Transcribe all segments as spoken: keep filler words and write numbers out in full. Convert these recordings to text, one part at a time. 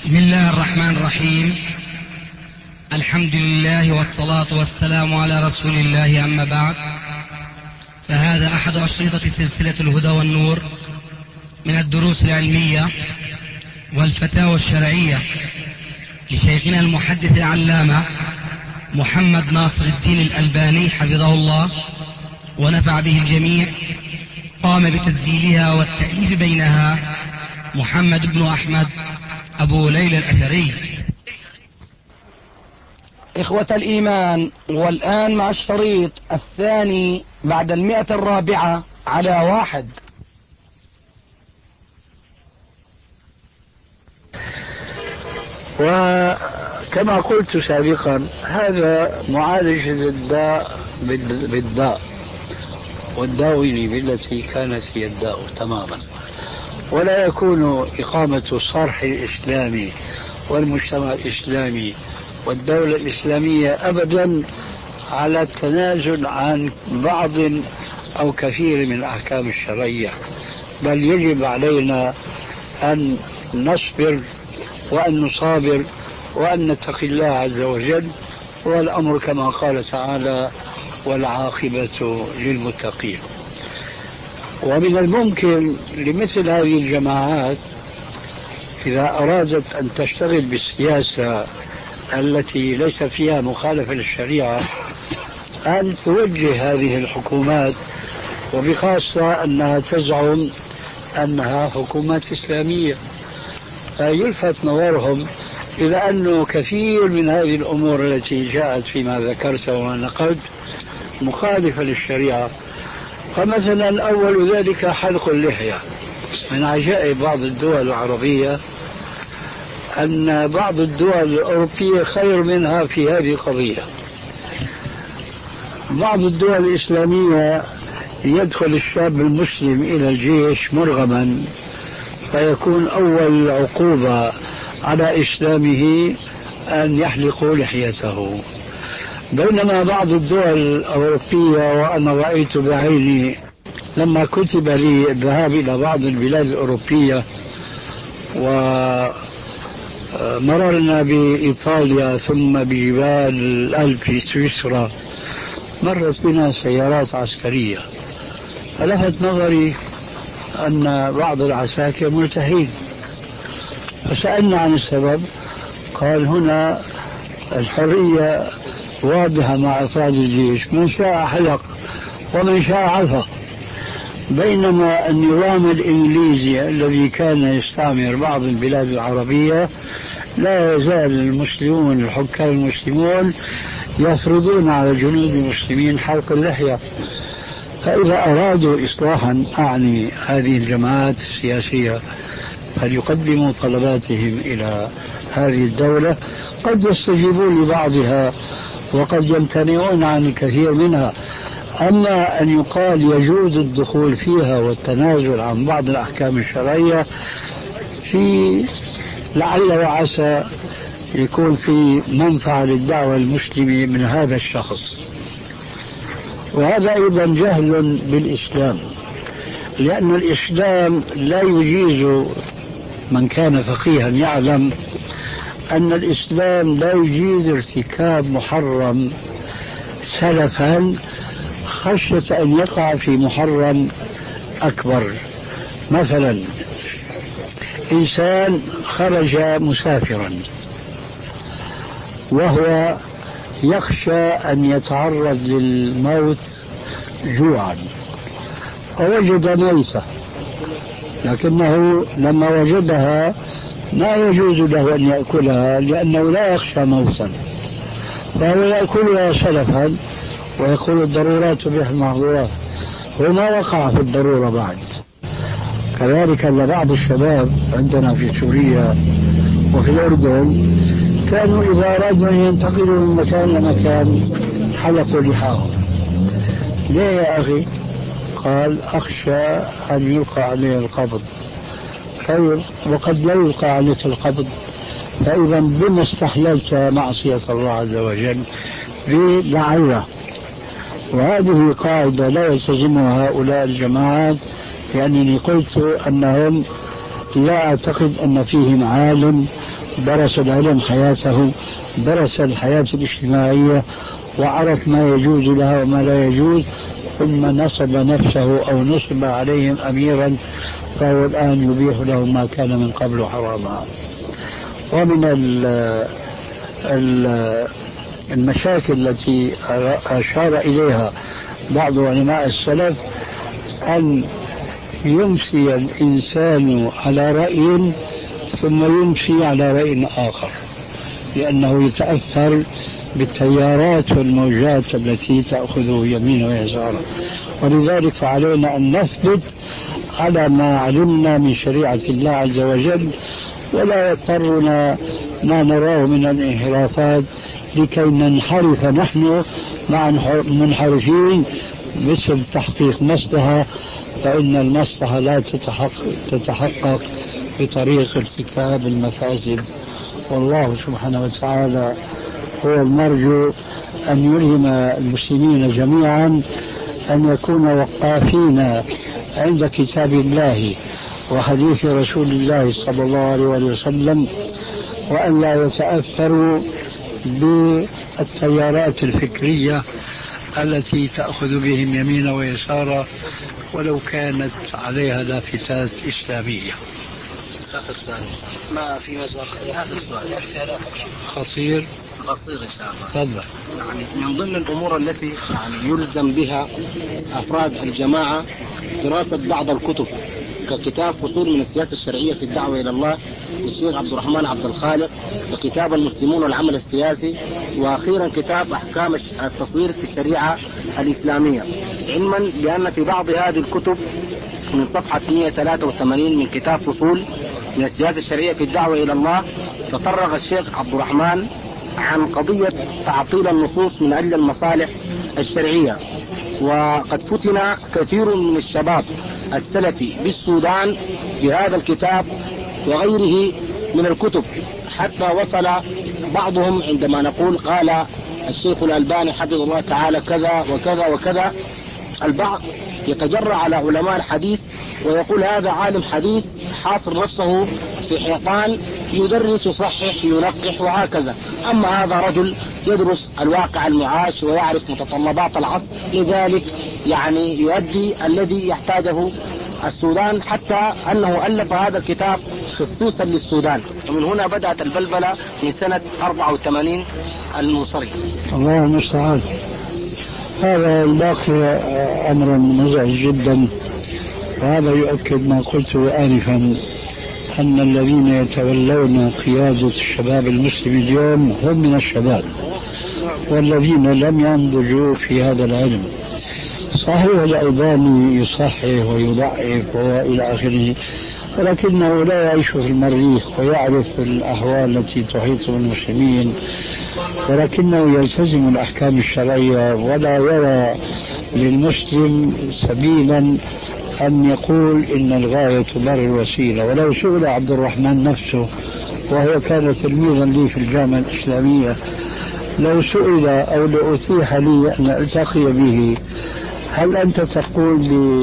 بسم الله الرحمن الرحيم. الحمد لله والصلاة والسلام على رسول الله، أما بعد، فهذا أحد أشرطة سلسلة الهدى والنور من الدروس العلمية والفتاوى الشرعية لشيخنا المحدث العلامة محمد ناصر الدين الألباني حفظه الله ونفع به الجميع. قام بتسجيلها والتأليف بينها محمد بن أحمد أبو ليلى الأثري. إخوة الإيمان، والآن مع الشريط الثاني بعد المئة الرابعة على واحد. وكما قلت سابقا، هذا معالجة الداء بالداء والداوي بالتي كانت هي الداء تماما، ولا يكون إقامة الصرح الإسلامي والمجتمع الإسلامي والدولة الإسلامية أبدا على التنازل عن بعض أو كثير من الأحكام الشرعية، بل يجب علينا أن نصبر وأن نصابر وأن نتقي الله عز وجل، والأمر كما قال تعالى: والعاقبة للمتقين. ومن الممكن لمثل هذه الجماعات إذا أرادت أن تشتغل بالسياسة التي ليس فيها مخالفة للشريعة أن توجه هذه الحكومات، وبخاصة أنها تزعم أنها حكومات إسلامية، فيلفت نظرهم إلى أنه كثير من هذه الأمور التي جاءت فيما ذكرت وما نقلت مخالفة للشريعة. فمثلا أول ذلك حلق اللحية. من عجائب بعض الدول العربية أن بعض الدول الأوروبية خير منها في هذه القضية. بعض الدول الإسلامية يدخل الشاب المسلم إلى الجيش مرغما، فيكون أول عقوبة على إسلامه أن يحلقوا لحيته، بينما بعض الدول الأوروبية، وأنا رأيت بعيني لما كتب لي الذهاب إلى بعض البلاد الأوروبية ومررنا بإيطاليا ثم بجبال الألب في سويسرا، مرت بنا سيارات عسكرية، فلفت نظري أن بعض العساكر ملتحين، فسألنا عن السبب. قال: هنا الحرية واضحة مع أفراد الجيش، من شاء حلق ومن شاء عفى، بينما النظام الإنجليزي الذي كان يستعمر بعض البلاد العربية لا يزال المسلمون الحكام المسلمون يفرضون على الجنود المسلمين حلق اللحية. فإذا أرادوا إصلاحا، أعني هذه الجماعات السياسية، فليقدموا طلباتهم إلى هذه الدولة، قد يستجيبون لبعضها وقد يمتنعون عن الكثير منها. أما أن يقال يجوز الدخول فيها والتنازل عن بعض الأحكام الشرعية، في لعل وعسى يكون في منفعة للدعوة المسلمة من هذا الشخص. وهذا أيضا جهل بالإسلام، لأن الإسلام لا يجيز، من كان فقيها يعلم أن الإسلام لا يجيز ارتكاب محرم سلفا خشية أن يقع في محرم أكبر. مثلا إنسان خرج مسافرا وهو يخشى أن يتعرض للموت جوعا، فوجد ميتة، لكنه لما وجدها ما يجوز له أن يأكلها لأنه لا يخشى موتا، فهو يأكلها سلفا ويقول: الضرورات تبيح المحظورات، وما وقع في الضرورة بعد. كذلك أن بعض الشباب عندنا في سوريا وفي الأردن كانوا إذا أرادوا أن ينتقلوا من مكان لمكان حلقوا لحاهم. ليه يا أخي؟ قال: أخشى أن يلقى عليه القبض. خير، وقد لا يلقى عليك القبض، فإذا بما استحللت معصية الله عز وجل؟ بلعله. وهذه قاعدة لا يلتزمها هؤلاء الجماعات، لأنني قلت أنهم لا أعتقد أن فيهم عالم درس العلم حياته، درس الحياة الاجتماعية وعرف ما يجوز لها وما لا يجوز، ثم نصب نفسه أو نصب عليهم أميرا، فهو الآن يبيح لهم ما كان من قبل حراما. ومن ال ال المشاكل التي أشار إليها بعض علماء السلف أن يمسي الإنسان على رأي ثم يمسي على رأي آخر، لأنه يتأثر بالتيارات والموجات التي تأخذه يمين ويسار. ولذلك فعلينا أن نثبت على ما علمنا من شريعة الله عز وجل، ولا يضطرنا ما نراه من الانحرافات لكي ننحرف نحن مع منحرفين، مثل تحقيق مصلحة، فإن المصلحة لا تتحقق, تتحقق بطريق ارتكاب المفاسد. والله سبحانه وتعالى هو المرجو أن يلهم المسلمين جميعا أن يكونوا وقافين عند كتاب الله وحديث رسول الله صلى الله عليه وسلم، وأن لا يتأثروا بالتيارات الفكرية التي تأخذ بهم يمين ويسارا ولو كانت عليها لافتات إسلامية. آخر سؤال ما في مجال. آخر سؤال قصير قصير إن شاء الله. تفضل. يعني من ضمن الأمور التي يعني يلزم بها أفراد الجماعة دراسة بعض الكتب ككتاب فصول من السياسة الشرعية في الدعوة إلى الله للشيخ عبد الرحمن عبد الخالق، وكتاب المسلمون والعمل السياسي، وأخيرا كتاب أحكام التصوير في الشريعة الإسلامية، علما بأن في بعض هذه الكتب من صفحة مئة وثلاثة وثمانين من كتاب فصول من السياسة الشرعية في الدعوة إلى الله تطرق الشيخ عبد الرحمن عن قضية تعطيل النصوص من أجل المصالح الشرعية. وقد فتن كثير من الشباب السلفي بالسودان بهذا الكتاب وغيره من الكتب، حتى وصل بعضهم عندما نقول قال الشيخ الألباني حفظه الله تعالى كذا وكذا وكذا، البعض يتجرأ على علماء الحديث ويقول هذا عالم حديث حاصر نفسه في حيطان يدرس يصحح ينقح وهكذا، أما هذا رجل يدرس الواقع المعاش ويعرف متطلبات العصر، لذلك يعني يؤدي الذي يحتاجه السودان، حتى أنه ألف هذا الكتاب خصوصا للسودان. ومن هنا بدأت البلبلة من سنة أربعة وثمانين المنصري. الله المستعان. هذا الباقي أمر مزعج جدا، وهذا يؤكد ما قلته آنفا أن الذين يتولون قيادة الشباب المسلم اليوم هم من الشباب والذين لم ينضجوا في هذا العلم. صحيح الألباني يصحح ويضعف وإلى آخره، ولكنه لا يعيش في المريخ ويعرف الأحوال التي تحيط بالمسلمين، ولكنه يلتزم الأحكام الشرعية ولا يرى للمسلم سبيلا أن يقول إن الغاية تبرر الوسيلة. ولو سئل عبد الرحمن نفسه، وهو كان تلميذا لي في الجامعة الإسلامية، لو سئل أو لأتيح لي أن ألتقي به هل أنت تقول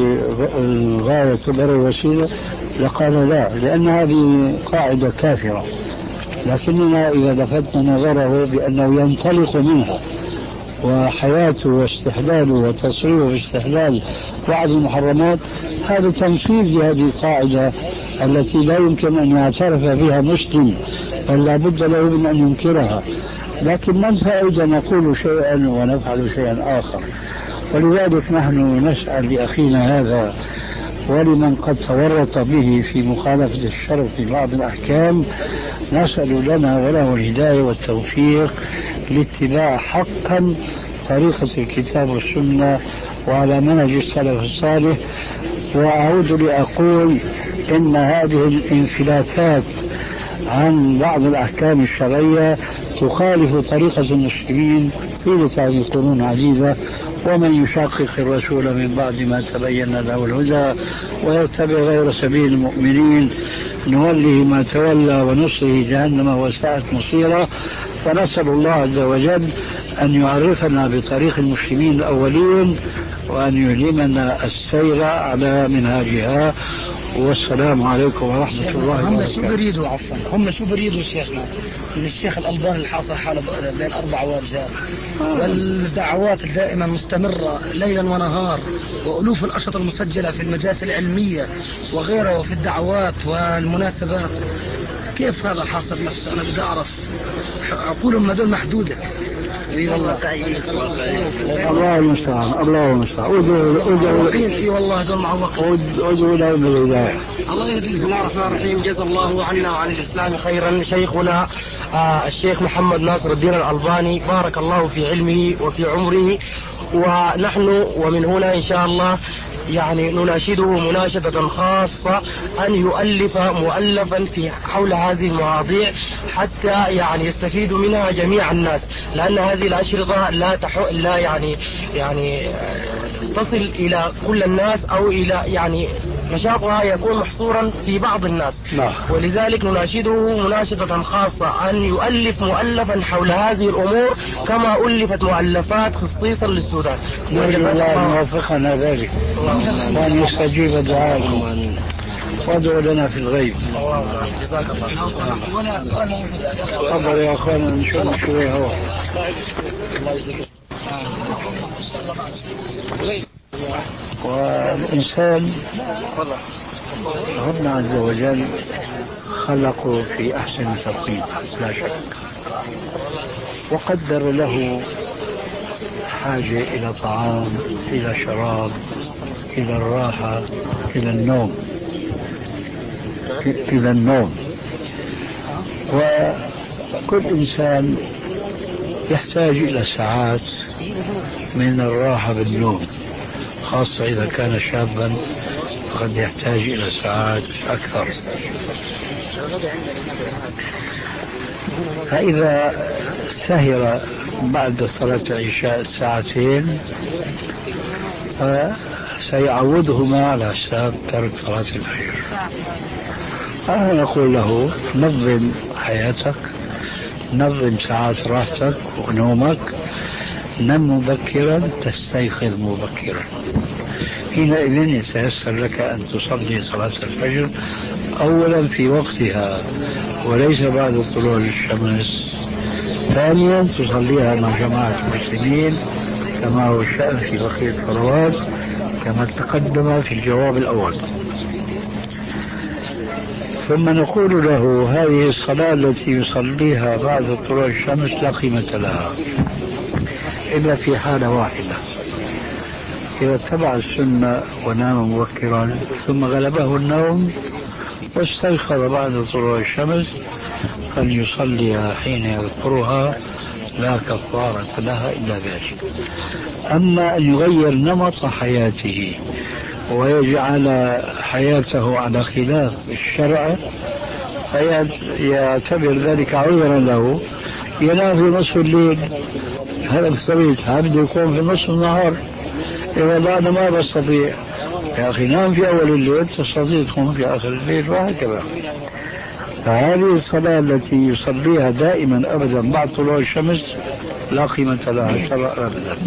للغاية تبرر الوسيلة؟ لقال لا، لأن هذه قاعدة كافرة. لكننا إذا لفتنا نظره بأنه ينطلق منها، وحياته واستحلاله وتصريفه في استحلال بعض المحرمات، هذا تنفيذ لهذه القاعدة التي لا يمكن أن يعترف بها مسلم، بل لا بد له من أن ينكرها. لكن ما الفائدة نقول شيئا ونفعل شيئا آخر؟ ولذلك نحن نسأل لأخينا هذا ولمن قد تورط به في مخالفة الشرع في بعض الأحكام، نسأل لنا وله الهداية والتوفيق لاتباع حقا طريقة الكتاب والسنة وعلى منهج السلف الصالح. وأعود لأقول إن هذه الانفلاتات عن بعض الأحكام الشرعية تخالف طريقة المسلمين طيلة هذه القرون عديدة. ومن يشاقق الرسول من بعد ما تبين له الهدى ويتبع غير سبيل المؤمنين نوله ما تولى ونصره جهنم وساءت مصيرا. ونسأل الله عز وجل أن يعرفنا بطريق المسلمين الأولين وأن يلهمنا السير على منهاجها، والسلام عليكم ورحمة الله هم شو وبركاته. بريدوا عفوا هم شو بريدوا شيخنا من الشيخ الألباني اللي حاصر حاله بين أربع ورجال، والدعوات الدائمة مستمرة ليلا ونهار، وألوف الأشرطة المسجلة في المجالس العلمية وغيرها وفي الدعوات والمناسبات، كيف هذا حاصر نفسه؟ أنا بدي أعرف، عقولهم هذول محدودة. اي والله الله المستعان الله المستعان. ادعوا اي والله هذول معوقين. ادعوا لهم بالهداية. الله يهديك. بسم الله الرحمن الرحيم. جزا الله عنا وعن الإسلام خيرا شيخنا آه الشيخ محمد ناصر الدين الألباني، بارك الله في علمه وفي عمره. ونحن ومن هنا إن شاء الله يعني نناشده مناشدة خاصة أن يؤلف مؤلفا في حول هذه المواضيع حتى يعني يستفيد منها جميع الناس، لأن هذه الأشرطة لا تحو لا يعني يعني تصل إلى كل الناس، أو إلى يعني نشاطها يكون محصورا في بعض الناس. نعم. ولذلك نناشده مناشدة خاصة أن يؤلف مؤلفا حول هذه الأمور كما ألفت مؤلفات خصيصا للسودان. نرجو الله أن يوفقنا ذلك وأن يستجيب دعاءكم وادعوا لنا في الغيب. جزاك الله. ولا سؤال موجود. تفضل يا أخوانا نشوف شوي هو. الله يجزيك. والإنسان ربنا عز وجل خلقه في أحسن تقويم لا شك، وقدر له حاجة إلى طعام، إلى شراب، إلى الراحة، إلى النوم إلى النوم وكل إنسان يحتاج إلى ساعات من الراحة بالنوم، خاصة إذا كان شابا قد يحتاج إلى ساعات أكثر. فإذا سهر بعد صلاة العشاء ساعتين سيعوضهما على حساب ترك صلاة الفجر. أنا نقول له نظم حياتك، نظم ساعات راحتك ونومك، نم مبكرا تستيقظ مبكرا، حينئذ يتيسر لك أن تصلي صلاة الفجر أولا في وقتها وليس بعد طلوع الشمس، ثانيا تصليها مع جماعة المسلمين كما هو الشأن في بقية الصلوات كما تقدم في الجواب الأول. ثم نقول له هذه الصلاة التي يصليها بعد طلوع الشمس لا قيمة لها إلا في حالة واحدة، إذا اتبع السنة ونام مبكرا ثم غلبه النوم واستيقظ بعد طلوع الشمس فليصليها حين يذكرها لا كفارة لها إلا ذلك. أما أن يغير نمط حياته ويجعل حياته على خلاف الشرع فيعتبر ذلك عذرا له، ينام في نصف الليل، هذا بطبيعة عبد يقوم في نصف النهار، يقول أنا ما بستطيع. يا أخي نام في أول الليل تستطيع تقوم في آخر الليل، وهكذا. فهذه الصلاة التي يصليها دائما أبدا بعد طلوع الشمس لا قيمة لها شرعا أبدا.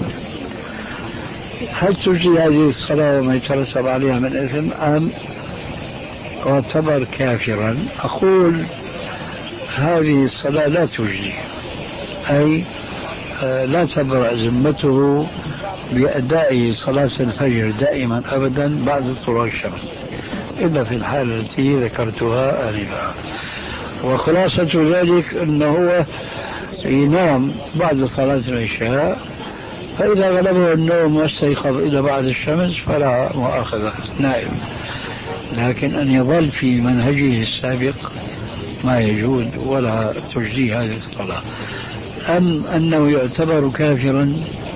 هل تجزي هذه الصلاة وما يترتب عليها من إثم أم يعتبر كافرا؟ أقول هذه الصلاة لا تجزي، أي لا تبرأ ذمته بأداء صلاة الفجر دائما أبدا بعد طلوع الشمس إلا في الحالة التي ذكرتها آنفا. وخلاصة ذلك أنه هو ينام بعد صلاة العشاء، فإذا غلبه النوم واستيقظ إلى بعد الشمس فلا مؤاخذة، نائم. لكن أن يظل في منهجه السابق ما يجوز ولا تجزي هذه الصلاة. أم أنه يعتبر كافرا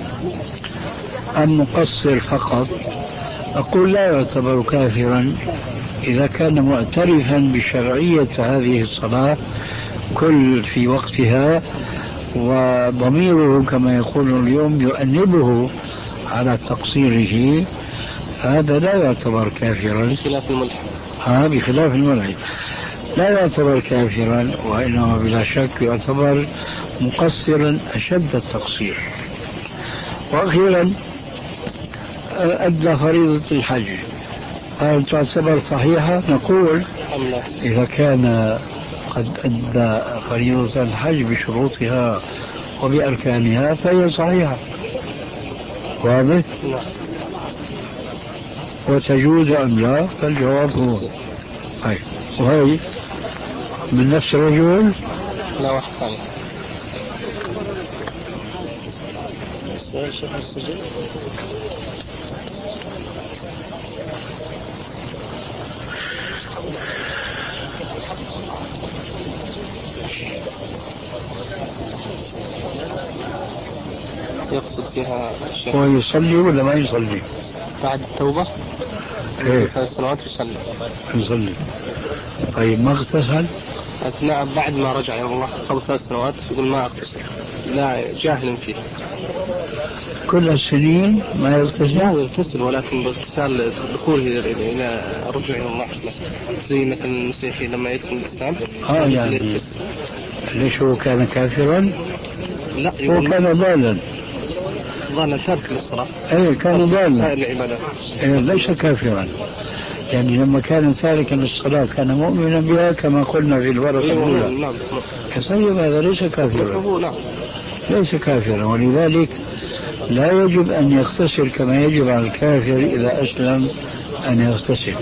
أم مقصر فقط؟ أقول لا يعتبر كافرا إذا كان معترفا بشرعية هذه الصلاة كل في وقتها، وضميره كما يقول اليوم يؤنبه على تقصيره، هذا لا يعتبر كافرا بخلاف الملحد. ها بخلاف الملحد لا يعتبر كافرا، وإنما بلا شك يعتبر مقصرا أشد التقصير. وأخيرا أدى فريضة الحج، هل تعتبر صحيحة؟ نقول إذا كان قد أدى فريضة الحج بشروطها وبأركانها فهي صحيحة. واضح؟ وتجوز أم لا؟ فالجواب هو هاي. وهي من نفس الرجل؟ لا، واحد ثاني. سؤال شيخ السجن. يقصد فيها الشيخ هو يصلي ولا ما يصلي؟ بعد التوبة إيه؟ ثلاث سنوات يصلي. يصلي. طيب ما اغتسل؟ نعم، بعد ما رجع إلى الله قبل ثلاث سنوات يقول ما اغتسل. لا، جاهل فيه. كل السنين ما يغتسل؟ لا يغتسل، ولكن باغتسال دخوله إلى الرجوع إلى الله، زي مثل المسيحي لما يدخل الإسلام. آه يعني يغتسل. ليش هو كان كافرا؟ لا، هو كان ضالا. ضالا تارك للصلاة. ايه كان ضالا. سائر العبادات. إيه ليس كافرا. يعني لما كان تاركا للصلاة كان مؤمنا بها كما قلنا في الورقة الأولى. نعم. طيب هذا ليس كافرا. نعم. ليس كافرا، ولذلك لا يجب أن يغتسل كما يجب على الكافر إذا أسلم أن يغتسل.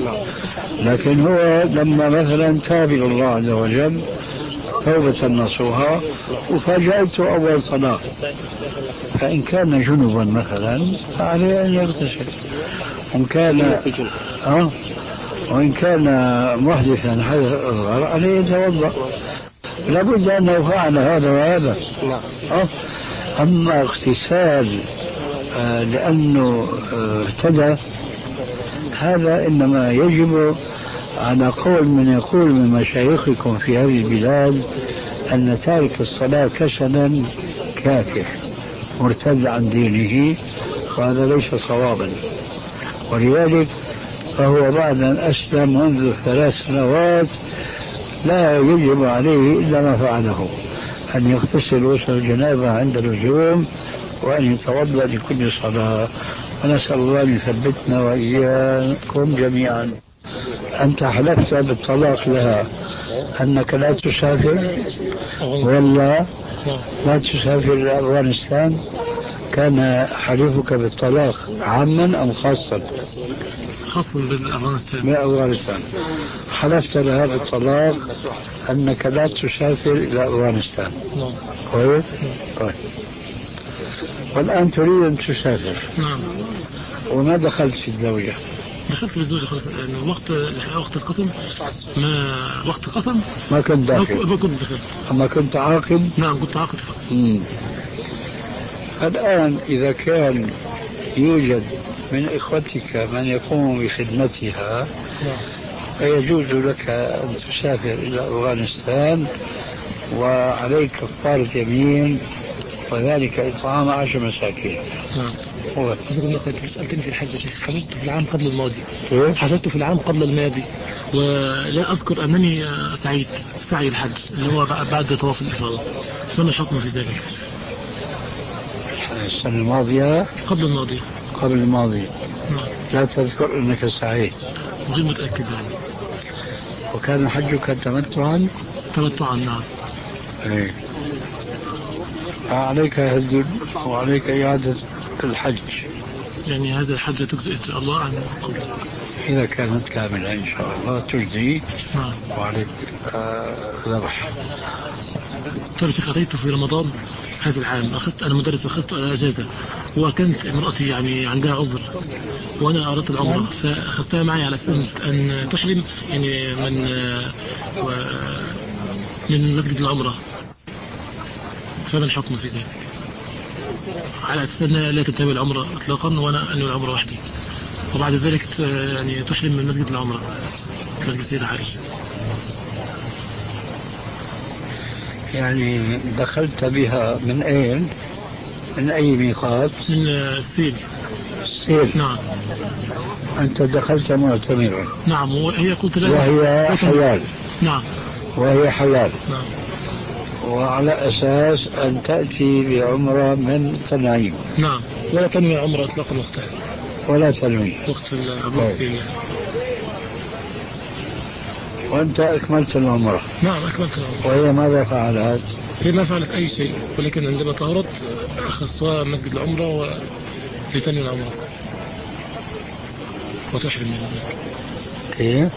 لكن هو لما مثلا تاب إلى الله عز وجل توبة نصوحا وفاجأته أول صلاة، فإن كان جنبا مثلا فعليه أن يغتسل، وإن كان أه وإن كان محدثا حدث أصغر عليه يتوضأ. لابد أنه فعل هذا وهذا. أه أما اغتسال آه لأنه آه اهتدى، هذا إنما يجب على قول من يقول من مشايخكم في هذه البلاد أن تارك الصلاة كسلا كافر مرتد عن دينه، وهذا ليس صوابا. ولذلك فهو بعد أن أسلم منذ ثلاث سنوات لا يجب عليه إلا ما فعله، أن يغتسل غسل الجنابة عند اللزوم وأن يتوضأ لكل صلاة. ونسأل الله أن يثبتنا وإياكم جميعا. أنت حلفت بالطلاق لها أنك لا تسافر ولا لا تسافر إلى أفغانستان؟ كان حلفك بالطلاق عاما أم خاصا؟ خاصا بالأفغانستان. بأفغانستان. حلفت لها بالطلاق أنك لا تسافر إلى أفغانستان. نعم. كويس؟ طيب. والآن تريد أن تسافر. نعم. وما دخلت في الزوجة؟ دخلت بالزوجة خلاص، يعني وقت وقت القسم ما وقت القسم ما كنت داخل. ما كنت دخلت. أما كنت عاقد؟ نعم كنت عاقد. مم. الآن إذا كان يوجد من إخوتك من يقوم بخدمتها فيجوز لك أن تسافر إلى أفغانستان وعليك كفارة يمين، وذلك إطعام عشر مساكين. نعم. هو سألتني في الحج يا شيخ، حجزت في العام قبل الماضي. إيه؟ حجزت في العام قبل الماضي، ولا أذكر أنني سعيد سعي الحج اللي هو بعد طواف الإفاضة. شنو الحكم في ذلك؟ السنة الماضية؟ قبل الماضية. قبل الماضية. نعم. لا تذكر أنك سعيد؟ غير متأكد يعني. وكان حجك تمتعا؟ تمتعا نعم. إيه. عليك هدي وعليك إعادة الحج. يعني هذا الحج تجزئ إن شاء الله عن قبل. إذا كانت كاملة إن شاء الله تجزي. نعم. وعليك ذبح. طيب شيخ، أتيت في رمضان هذا العام، أخذت أنا مدرس وأخذت على أجازة، وكانت امرأتي يعني عندها عذر وأنا أردت العمرة فأخذتها معي على أساس أن تحرم يعني من و من مسجد العمرة. فما الحكم في ذلك؟ على أساس أنها لا تنتهي العمرة إطلاقا وأنا أنوي العمرة وحدي، وبعد ذلك يعني تحرم من مسجد العمرة مسجد السيدة عائشة. يعني دخلت بها من أين؟ من أي ميقات؟ من السيل. السيل. نعم. أنت دخلت معتمرا. نعم. وهي قلت لها وهي حلال. نعم. وهي حلال. نعم. وعلى أساس أن تأتي بعمرة من تنعيم. نعم. ولا تنوي عمرة إطلاقا وقتها. ولا تنوي وقت العبور فيه. وأنت أكملت العمرة؟ نعم أكملت العمرة. وهي ماذا فعلت؟ هي ما فعلت أي شيء، ولكن عندما طهرت أخذتها مسجد العمرة ولتنوي العمرة وتحرم من هناك. كيف؟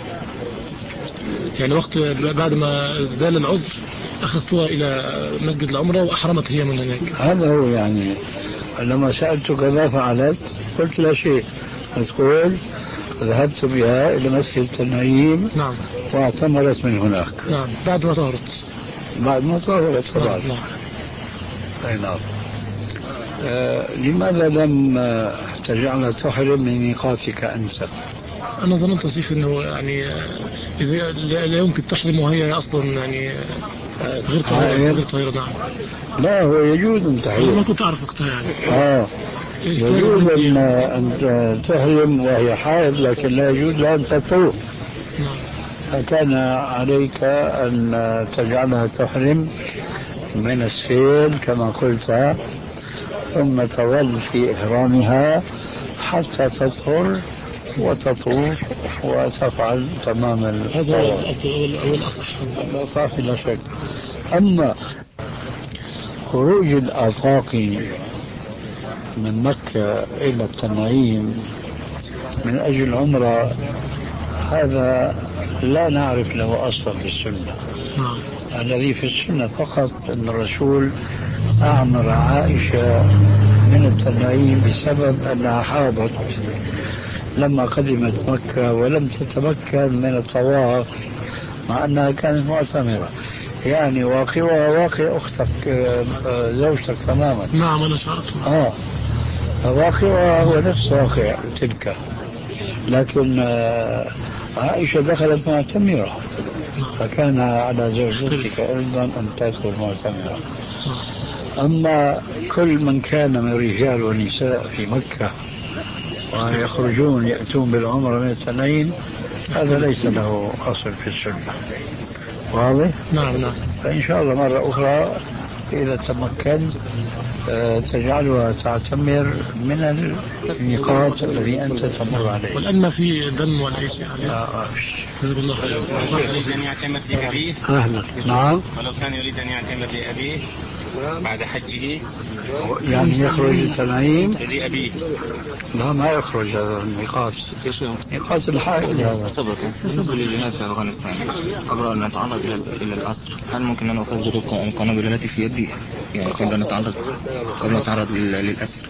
يعني وقت بعد ما زال العذر أخذتها إلى مسجد العمرة وأحرمت هي من هناك. هذا هو يعني لما سألتك ما فعلت قلت لا شيء، تقول ذهبت بها إلى مسجد التنعيم. نعم. واعتمرت من هناك. نعم بعد ما طهرت. بعد ما طهرت طبعا. نعم. أي نعم. آه لماذا لم تجعل تحرم من ميقاتك أنت؟ أنا ظننت صيف أنه يعني إذا لا يمكن تحرم وهي أصلا يعني غير طاهرة. غير طاهرة. نعم. لا هو يجوز أن تحرم. ما كنت أعرف وقتها يعني. آه يجوز أن, أن تحرم وهي حائض، لكن لا يجوز لها أن تطوف. نعم. فكان عليك أن تجعلها تحرم من السيل كما قلت، ثم تظل في إحرامها حتى تطهر وتطوف وتفعل تمام الطواف. هذا هو الأصح. الأصح لا شك. أما خروج الآفاق من مكة إلى التنعيم من أجل العمرة هذا لا نعرف له أصلا في السنة. الذي في السنة فقط أن الرسول أعمر عائشة من التنعيم بسبب أنها حاضت لما قدمت مكة ولم تتمكن من الطواف مع أنها كانت معتمرة. يعني واقعها واقع أختك زوجتك تماما. نعم أنا شعرت. آه واقعها هو نفس واقع تلك، لكن عائشة دخلت معتمرة فكان على زوجتك أيضا أن تدخل معتمرة. أما كل من كان من رجال ونساء في مكة ويخرجون يأتون بالعمرة من التنعيم هذا ليس له أصل في السنة. واضح؟ نعم نعم. فإن شاء الله مرة أخرى إذا تمكنت تجعلها تعتمر من الميقات الذي أنت تمر عليه. والآن ما في دم ولا أي شيء عليه. جزاك الله خير. يريد أن يعتمر لأبيه. أهلا. نعم. ولو كان يريد أن يعتمر لأبيه بعد حجه يعني يخرج التنعيم لأبيه. لا ما يخرج هذا الميقات، ميقات الحائل هذا. بالنسبة للجهاد في أفغانستان قبل أن نتعرض إلى الأسر هل ممكن أن أفجر القنابل التي في يدي يعني قبل أن نتعرض قبل أن نتعرض للأسر؟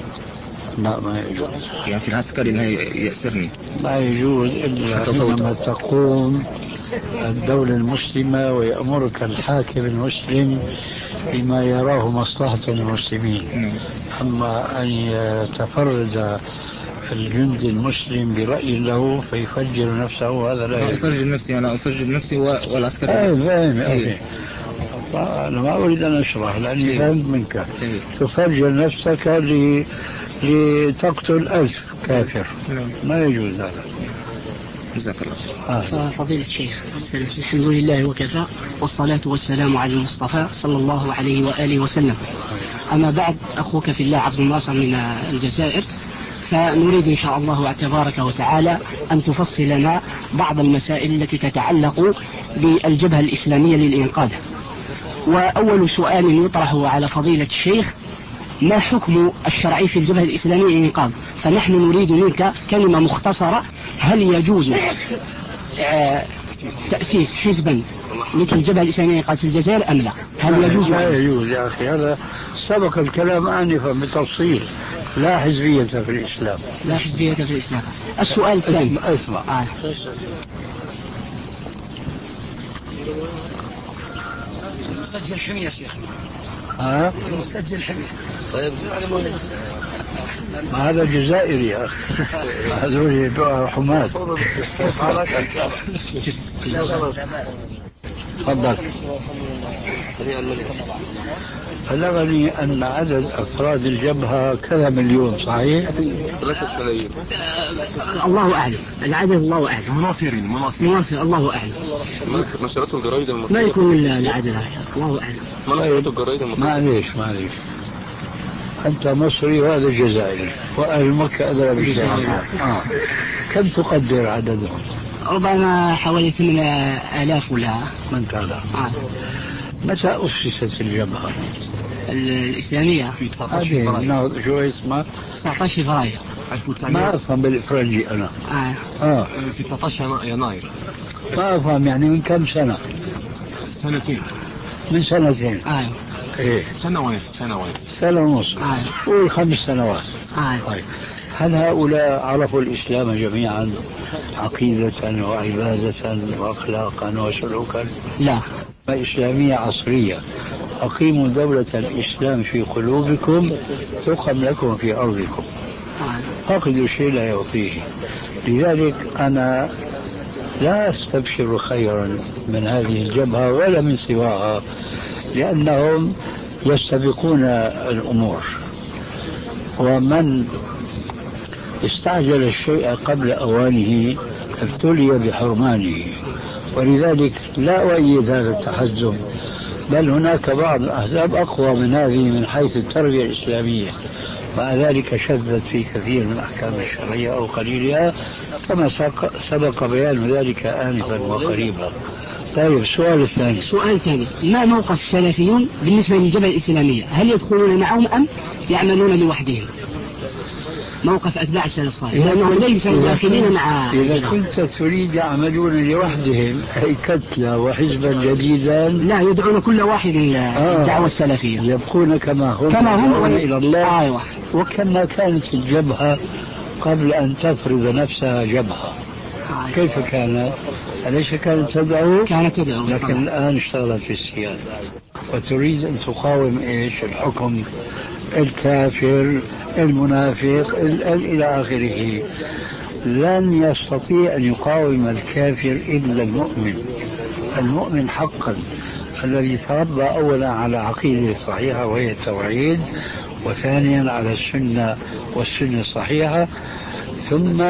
لا ما يجوز. يعني في العسكر إنه يأسرني ما يجوز إلا حينما تقوم الدولة المسلمة ويأمرك الحاكم المسلم بما يراه مصلحة المسلمين. أما أن يتفرد الجندي المسلم برأي له فيفجر نفسه هذا لا يجوز. أفجر نفسي أنا أفجر نفسي والعسكر. أي فاهم أي. أنا ما أريد أن أشرح لأني فهمت منك. تفجر نفسك ل... لتقتل ألف كافر. ما يجوز هذا. جزاك الله. ففضيلة الشيخ الحمد لله وكفى والصلاة والسلام على المصطفى صلى الله عليه وآله وسلم. أما بعد أخوك في الله عبد الناصر من الجزائر، فنريد إن شاء الله تبارك وتعالى أن تفصل لنا بعض المسائل التي تتعلق بالجبهة الإسلامية للإنقاذ. وأول سؤال يطرح على فضيلة الشيخ: ما حكم الشرعي في الجبهة الإسلامية للإنقاذ؟ فنحن نريد منك كلمة مختصرة، هل يجوز تأسيس حزبا مثل الجبهة الإسلامية للإنقاذ في الجزائر أم لا؟ هل يجوز؟ لا يجوز يا أخي، هذا سبق الكلام آنفا بتفصيل. لا حزبية في الإسلام. لا حزبية في الإسلام. السؤال الثاني. اسمع, اسمع. آه. مسجل حمية يا شيخ. ها؟ مسجل حمية. طيب هذا جزائري يا أخي. هذول يبيعوا حماة. تفضل. بلغني أن عدد أفراد الجبهة كذا مليون، صحيح؟ ثلاثة ملايين. الله أعلم العدد، الله أعلم. مناصرين مناصرين مناصر الله أعلم. نشرته الجرايد المصرية. ما يكون إلا العدد هذا، الله أعلم. ما نشرته الجرايد المصرية. معليش معليش أنت مصري وهذا جزائري وأهل مكة أدرى بشيء. آه. كم تقدر عددهم؟ ربما حوالي ثمانية آلاف ولا من كان. آه. متى أسست الجبهة الإسلامية؟ في تسعة عشر فبراير. شو اسمه؟ تسعة عشر فبراير. ما أفهم بالإفرنجي أنا. آه. آه. في تسعة عشر يناير. ما أفهم يعني من كم سنة؟ سنتين. من سنتين. آه. إيه. سنة ونصف. سنة ونصف. سنة ونصف. آه. قول خمس سنوات. آه. طيب. هل هؤلاء عرفوا الإسلام جميعا عقيدة وعبادة وأخلاقا وسلوكا؟ لا. إسلامية عصرية. أقيموا دولة الإسلام في قلوبكم تقم لكم في أرضكم. فقدوا شيء لا يعطيه. لذلك أنا لا أستبشر خيرا من هذه الجبهة ولا من سواها، لأنهم يستبقون الأمور، ومن استعجل الشيء قبل أوانه ابتلي بحرمانه. ولذلك لا أؤيد هذا التحزب، بل هناك بعض الأحزاب أقوى من هذه من حيث التربية الإسلامية، مع ذلك شذت في كثير من أحكام الشرعية أو قليلها، كما سبق بيان ذلك آنفا وقريبا. طيب السؤال الثاني. سؤال ثاني، ما موقف السلفيون بالنسبة للجبهة الإسلامية؟ هل يدخلون معهم أم يعملون لوحدهم؟ موقف أتباع السلف الصالح، لأنه ليس داخلين مع. إذا كنت تريد يعملون لوحدهم أي كتلة وحزبا جديدا، لا، يدعون كل واحد الدعوة السلفية، يبقون كما هم كما هم و... إلى الله. أيوة. وكما كانت الجبهة قبل أن تفرض نفسها جبهة. آه. كيف كانت؟ أليس كانت تدعو؟ كانت تدعو، لكن طبعا. الآن اشتغلت في السياسة وتريد أن تقاوم إيش؟ الحكم، الكافر، المنافق، إلى آخره. لن يستطيع أن يقاوم الكافر إلا المؤمن. المؤمن حقا الذي تربى أولا على عقيدة صحيحة وهي التوحيد، وثانيا على السنة والسنة الصحيحة، ثم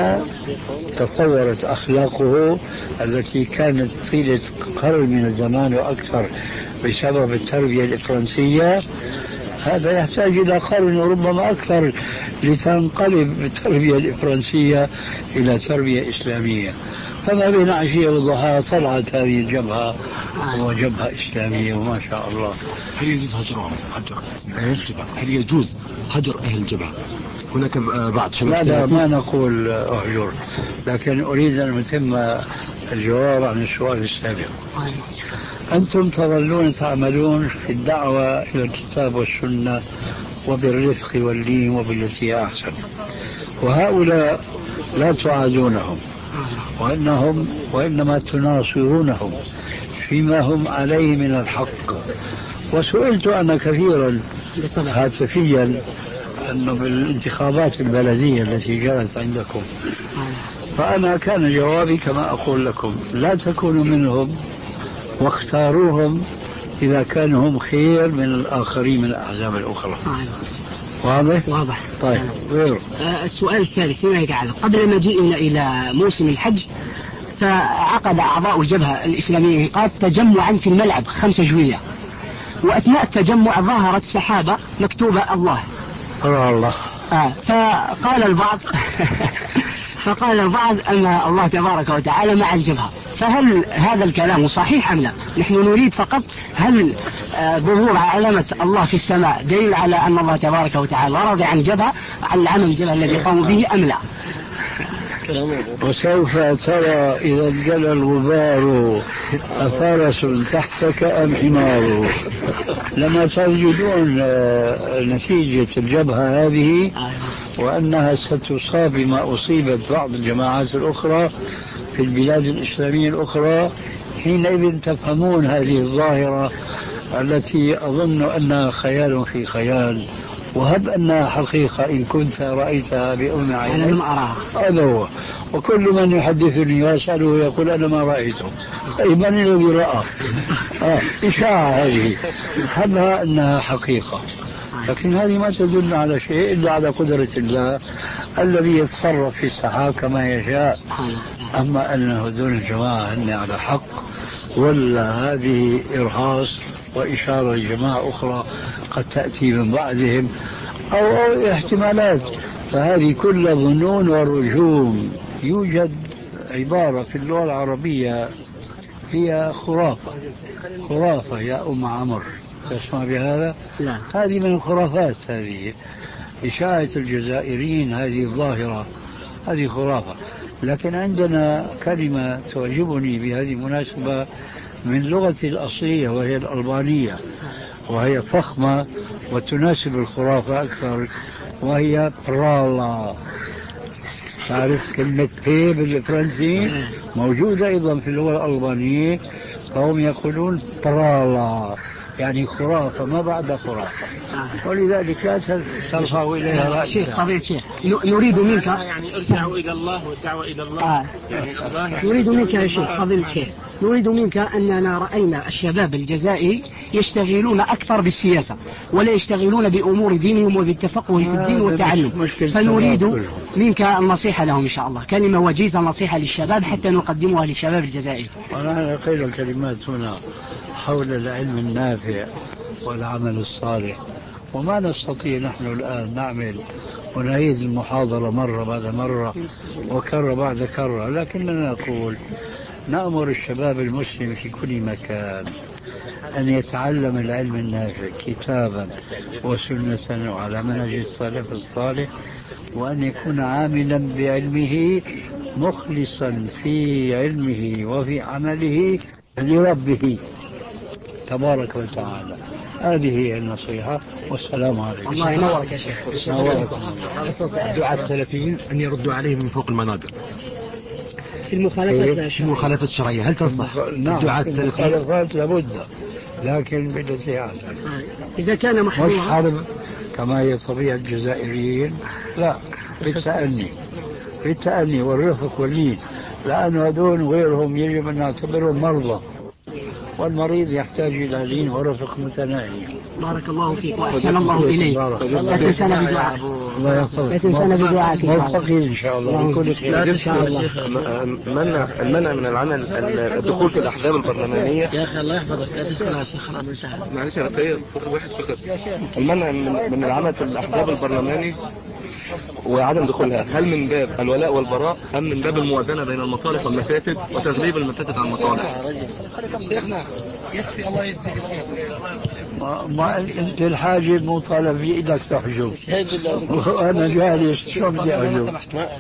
تطورت أخلاقه التي كانت طيلة قرن من الزمان وأكثر بسبب التربية الفرنسية. هذا يحتاج إلى قرن وربما أكثر لتنقلب التربية الفرنسية إلى تربية إسلامية. فما بين عشية وضحاها طلعت هذه الجبهة وجبهة إسلامية وما شاء الله. هل يجوز هجرهم؟ هجر الجبهة، هل يجوز هجر أهل الجبهة؟ هناك بعض شباب. لا لا ما نقول أهجر، لكن أريد أن أتم الجواب عن السؤال السابق. أنتم تظلون تعملون في الدعوة إلى الكتاب والسنة وبالرفق واللين وبالتي هي أحسن، وهؤلاء لا تعادونهم وإنهم وإنما تناصرونهم فيما هم عليه من الحق. وسئلت أنا كثيرا هاتفيا أنه بالانتخابات البلدية التي جرت عندكم، فأنا كان جوابي كما أقول لكم: لا تكونوا منهم واختاروهم إذا كانوا هم خير من الآخرين من الأحزاب الأخرى. واضح؟ واضح. طيب غيره. آه السؤال الثالث فيما يتعلق قبل مجيئنا إلى موسم الحج، فعقد أعضاء الجبهة الإسلامية إنقاذ تجمعا في الملعب خمسة جوية، وأثناء التجمع ظهرت سحابة مكتوبة الله. الله. آه فقال البعض فقال البعض أن الله تبارك وتعالى مع الجبهة، فهل هذا الكلام صحيح أم لا؟ نحن نريد فقط هل ظهور علامة الله في السماء دليل على أن الله تبارك وتعالى راضي عن الجبهة عن العمل الجبهة الذي قاموا به أم لا؟ وسوف ترى إذا انجلى الغبار أفرس تحتك أم حمار. لما تجدون نتيجة الجبهة هذه وأنها ستصاب بما أصيبت بعض الجماعات الأخرى في البلاد الإسلامية الأخرى، حينئذ تفهمون هذه الظاهرة التي أظن أنها خيال في خيال، وهب أنها حقيقة إن كنت رأيتها بأم عينيك. أنا لم أراها. هذا هو. وكل من يحدثني ويسأله يقول أنا ما رأيته. طيب من الذي رأى؟ آه. إشاعة هذه، هبها أنها حقيقة، لكن هذه ما تدل على شيء إلا على قدرة الله الذي يتصرف في السحاب كما يشاء. أما أنه دون الجماعة أن على حق ولا هذه إرهاص وإشارة لجماعة أخرى قد تأتي من بعدهم، أو, أو احتمالات. فهذه كلها ظنون ورجوم. يوجد عبارة في اللغة العربية هي خرافة. خرافة يا أم عمر، تسمع بهذا؟ لا. هذه من الخرافات. هذه إشاعة الجزائريين، هذه ظاهرة، هذه خرافة. لكن عندنا كلمة تعجبني بهذه المناسبة من لغتي الأصلية وهي الألبانية، وهي فخمة وتناسب الخرافة أكثر، وهي برالا. تعرف كلمة بي بالفرنسي موجودة أيضا في اللغة الألبانية، فهم يقولون برالا يعني خرافة ما بعد خرافة، ولذلك لا ترفعوا إليها رأسا. شيخ فضيلة شيخ، نريد منك يعني ارجعوا إلى الله والدعوة إلى الله. آه. يعني الله يعني نريد منك يا شيخ فضيلة الشيخ، نريد منك أننا رأينا الشباب الجزائري يشتغلون أكثر بالسياسة ولا يشتغلون بأمور دينهم وبالتفقه في الدين والتعلم، فنريد منك النصيحة لهم إن شاء الله، كلمة وجيزة نصيحة للشباب حتى نقدمها للشباب الجزائري. أنا أقول الكلمات هنا حول العلم النافع والعمل الصالح، وما نستطيع نحن الآن نعمل ونعيد المحاضرة مرة بعد مرة وكرة بعد كرة، لكننا نقول نأمر الشباب المسلم في كل مكان أن يتعلم العلم النافع كتابا وسنة وعلى منهج السلف الصالح، وأن يكون عاملا بعلمه مخلصا في علمه وفي عمله لربه تبارك وتعالى. هذه هي النصيحة، والسلام عليكم. الله ينورك يا شيخ. الدعاة السلفيين أن يردوا عليهم من فوق المنابر في المخالفات في المخالفة الشرعية، هل تنصح الدعاة السلفيين؟ المخالفات لابد، لكن بالتي أحسن. إذا كان مش محظورا حرب كما هي طبيعة الجزائريين، لا، بالتأني بالتأني والرفق واللين، لأن هذول وغيرهم يجب أن نعتبرهم مرضى، والمريض يحتاج إلى لين ورفق متناهي. بارك الله فيك وأحسن الله إليك. لا تنسانا بدعائك. الله يحفظك. لا تنسانا بدعائك. موفقين إن شاء الله بكل خير. إن شاء الله. المنع المنع من العمل الدخول في الأحزاب البرلمانية. يا أخي الله يحفظك، لا تدخل يا شيخ، خلاص انتهى. معلش أنا في واحد فقط. المنع من, من العمل في الأحزاب البرلماني وعدم دخولها، هل من باب الولاء والبراء أم من باب الموازنة بين المصالح والمفاسد وتغليب المفاسد على المصالح؟ شيخنا يكفي الله يجزيك الخير. ما, ما انت الحاجب مو طالب انك تحجب، وانا جالس شو بدي احجب؟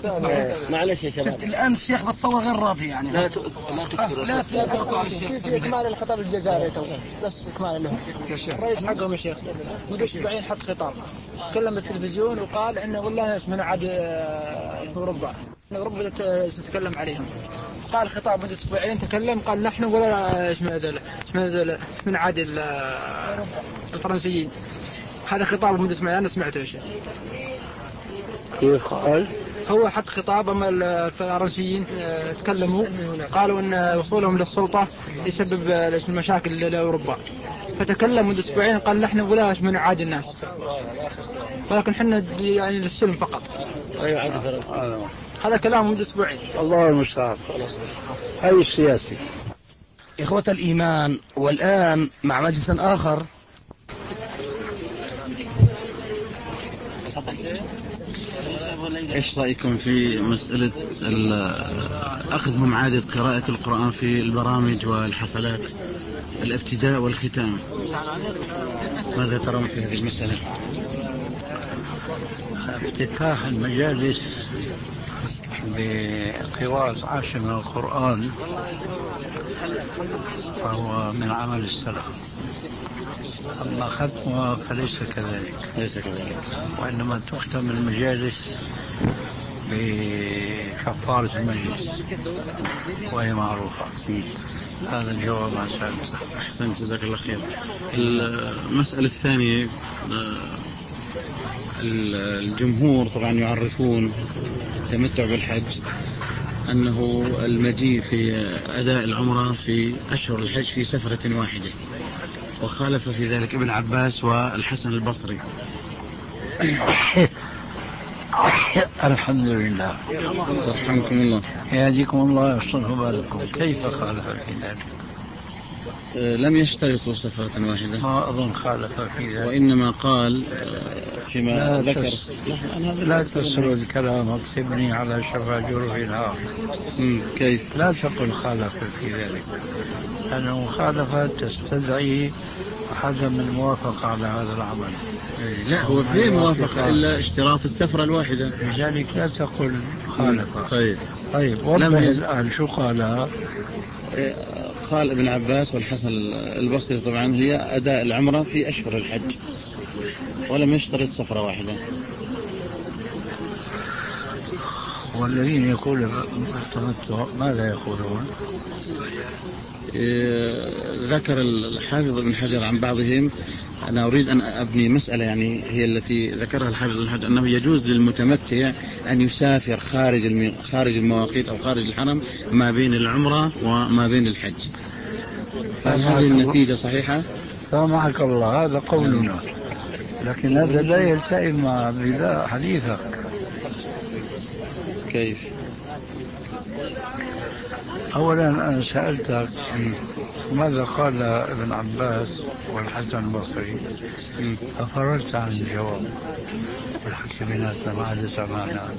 معلش يا شباب، الان الشيخ بتصور غير راضي يعني. لا تكفر لا تكفر الشيخ في اكمال الخطاب الجزائري تو، بس اكمال له. الرئيس حقهم يا شيخ مدة اسبوعين حط خطاب، تكلم بالتلفزيون وقال انه والله اسمه عاد اسمه اوروبا، ان اوروبا تتكلم عليهم. قال خطاب مدة اسبوعين تكلم قال نحن ولا اسمه هذا اسمه هذا من عاد الفرنسيين. هذا خطاب مدة اسبوعين انا سمعته يا شيخ. كيف قال؟ هو حط خطاب اما الفرنسيين تكلموا قالوا ان وصولهم للسلطة يسبب المشاكل لاوروبا، فتكلم مدة اسبوعين قال نحن ولا من عاد الناس، ولكن حنا يعني للسلم فقط. ايوه عاد فرنسا. هذا كلام مدة اسبوعين. الله المستعان. هاي السياسي. إخوة الإيمان، والآن مع مجلس آخر. ايش رايكم في مساله اخذهم عاده قراءه القران في البرامج والحفلات، الافتداء والختام؟ ماذا ترون في هذه المساله؟ افتتاح المجالس بقراءة عشر من القرآن فهو من عمل السلف، أما ختمها فليس كذلك. ليس كذلك، وإنما تختم المجالس بكفارة المجلس وهي معروفة. هذا الجواب عن سؤالك. أحسنت، جزاك الله خير. المسألة الثانية، الجمهور طبعا يعرفون التمتع بالحج أنه المجيء في أداء العمرة في أشهر الحج في سفرة واحدة، وخالف في ذلك ابن عباس والحسن البصري. الحمد لله. يرحمكم الله. يهديكم الله ويحسن بالكم. كيف خالف في ذلك؟ لم يشترطوا سفرة واحدة. ما أظن خالف في ذلك، وإنما قال فيما لا ذكر تس... لا تسرد كلامك تبني على شفا جرف نار. كيف؟ لا تقل خالف في ذلك، لأنه مخالفة تستدعي عدم الموافقة على هذا العمل. لا هو في موافقة إلا اشتراط السفرة الواحدة، لذلك لا تقل خالفة. طيب طيب وضح الآن شو قال. قال ابن عباس والحسن البصري طبعا هي أداء العمرة في أشهر الحج ولم يشترط سفرة واحدة. والذين يقولون بالتمتع ماذا يقولون؟ ذكر الحافظ ابن حجر عن بعضهم، أنا أريد أن أبني مسألة يعني هي التي ذكرها الحافظ ابن حجر، أنه يجوز للمتمتع أن يسافر خارج خارج المواقيت أو خارج الحرم ما بين العمرة وما بين الحج. فهل هذه النتيجة صحيحة؟ سامحك الله، هذا قولنا، لكن هذا لا يلتئم مع حديثك. كيف؟ أولا أنا سألتك ماذا قال ابن عباس والحسن البصري، ففررت عن الجواب. الحكي بيناتنا ما حدا سمعنا،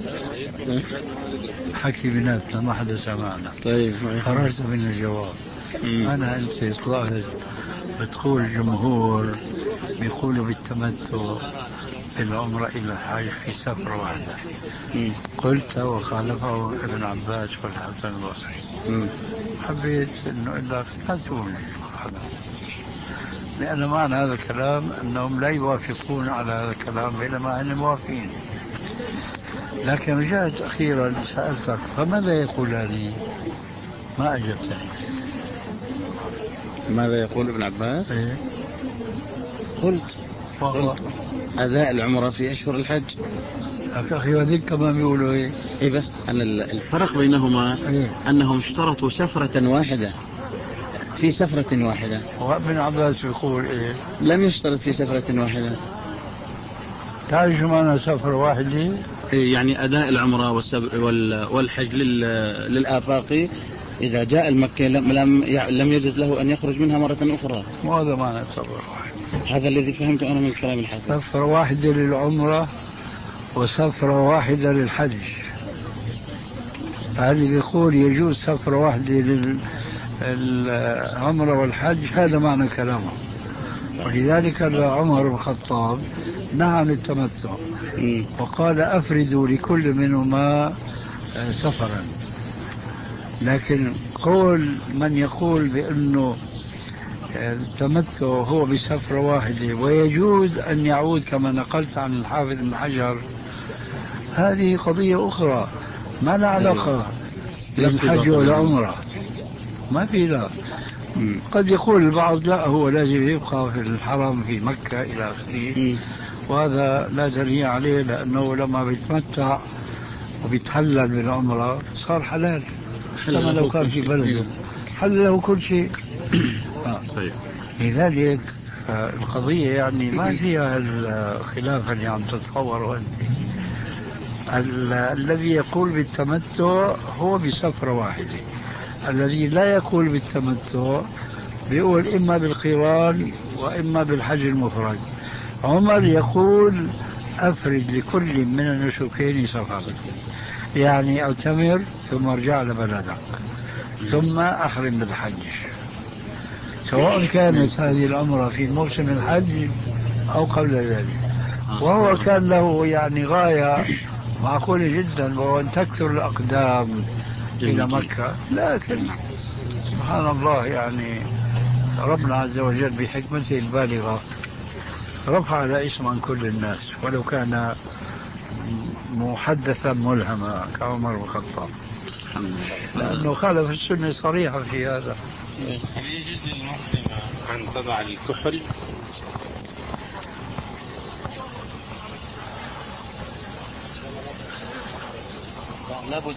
حكي بيناتنا ما حدا سمعنا. طيب فررت من الجواب. أنا أنت طلعت بتقول الجمهور بيقولوا بالتمتع العمرة إلى الحج في سفرة واحدة. مم. قلت وخالفه ابن عباس والحسن البصري. حبيت أنه إلا لا تقول هذا، لأن معنى هذا الكلام أنهم لا يوافقون على هذا الكلام بينما هم موافقين. لكن رجعت أخيرا سألتك فماذا يقولان؟ ما أجبتني. ماذا يقول ابن عباس؟ إيه؟ قلت قلت أداء العمرة في أشهر الحج. أخي وذيك كمان بيقولوا إيه؟ إيه بس أن الفرق بينهما إيه؟ أنهم اشترطوا سفرة واحدة في سفرة واحدة، وابن عباس يقول إيه؟ لم يشترط في سفرة واحدة. تعرف شو معنى سفرة واحدة؟ إيه يعني أداء العمرة والحج للآفاقي إذا جاء المكة لم لم يجوز له أن يخرج منها مرة أخرى. وهذا معنى سفرة واحدة. هذا الذي فهمته أنا من كلام الحسن. سفرة واحدة للعمرة وسفرة واحدة للحج. فهذا يقول يجوز سفرة واحدة للعمرة والحج، هذا معنى كلامه. ولذلك عمر بن الخطاب نهى عن التمتع وقال أفردوا لكل منهما سفرا. لكن قول من يقول بأنه التمتع هو بسفرة واحدة ويجوز أن يعود كما نقلت عن الحافظ بن حجر، هذه قضية أخرى ما لها علاقة بالحج والعمرة، ما في. لا قد يقول البعض لا هو لازم يبقى في الحرم في مكة إلى آخره، وهذا لا دليل عليه، لأنه لما بيتمتع وبيتحلل بالعمرة صار حلال كما لو كان في بلده، حل له كل شيء. طيب. لذلك القضية يعني ما فيها الخلاف اللي عم تتصوره أنت. الذي يقول بالتمتع هو بسفرة واحدة، الذي لا يقول بالتمتع بيقول إما بالقران وإما بالحج المفرد. عمر يقول أفرد لكل من النسكين سفرا، يعني أعتمر ثم ارجع لبلدك ثم أحرم بالحج، سواء كانت هذه العمرة في موسم الحج أو قبل ذلك. وهو كان له يعني غاية معقولة جدا، وهو أن تكثر الأقدام إلى مكة. لكن سبحان الله يعني ربنا عز وجل بحكمته البالغة رفع الاسم عن كل الناس ولو كان محدثا ملهما كعمر بن الخطاب، لأنه خالف السنة صريحة في هذا. هل يجوز للمحرمة أن تضع الكحل؟ لابد.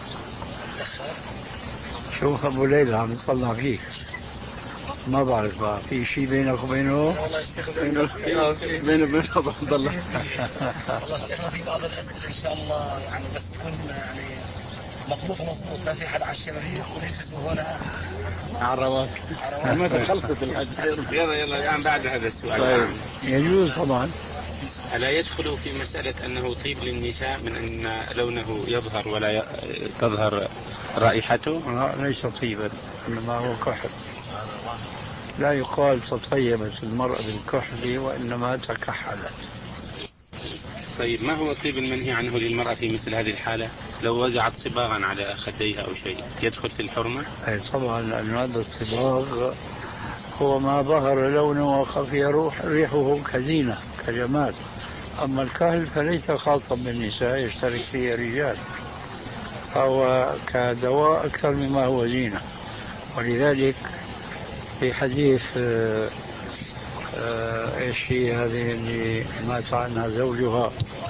شوف أبو ليلى عم يطلع فيك، ما بعرف بقى في شيء بينك وبينه؟ والله الشيخ بينه وبينه عبد الله. والله شيخنا في بعض الأسئلة إن شاء الله يعني بس تكون يعني مضبوط مضبوط، ما في حد على الشبابيك ونجلسوا هنا عربات. متى خلصت الحج؟ يلا يلا الآن بعد هذا السؤال. طيب يجوز طبعا. ألا يدخل في مسألة أنه طيب للنساء من أن لونه يظهر ولا ي... تظهر رائحته؟ لا ليس طيبا، إنما هو كحل. لا يقال تطيبت المرأة بالكحل وإنما تكحلت. طيب ما هو الطيب المنهي عنه للمرأة في مثل هذه الحالة؟ لو وزعت صباغا على خديها أو شيء يدخل في الحرمة؟ أي طبعا، لأن هذا الصباغ هو ما ظهر لونه وخفي روح ريحه كزينة كجمال. أما الكحل فليس خاصا بالنساء، يشترك فيه الرجال، فهو كدواء أكثر مما هو زينة. ولذلك في حديث آه آه ايش هي هذه اللي مات عنها زوجها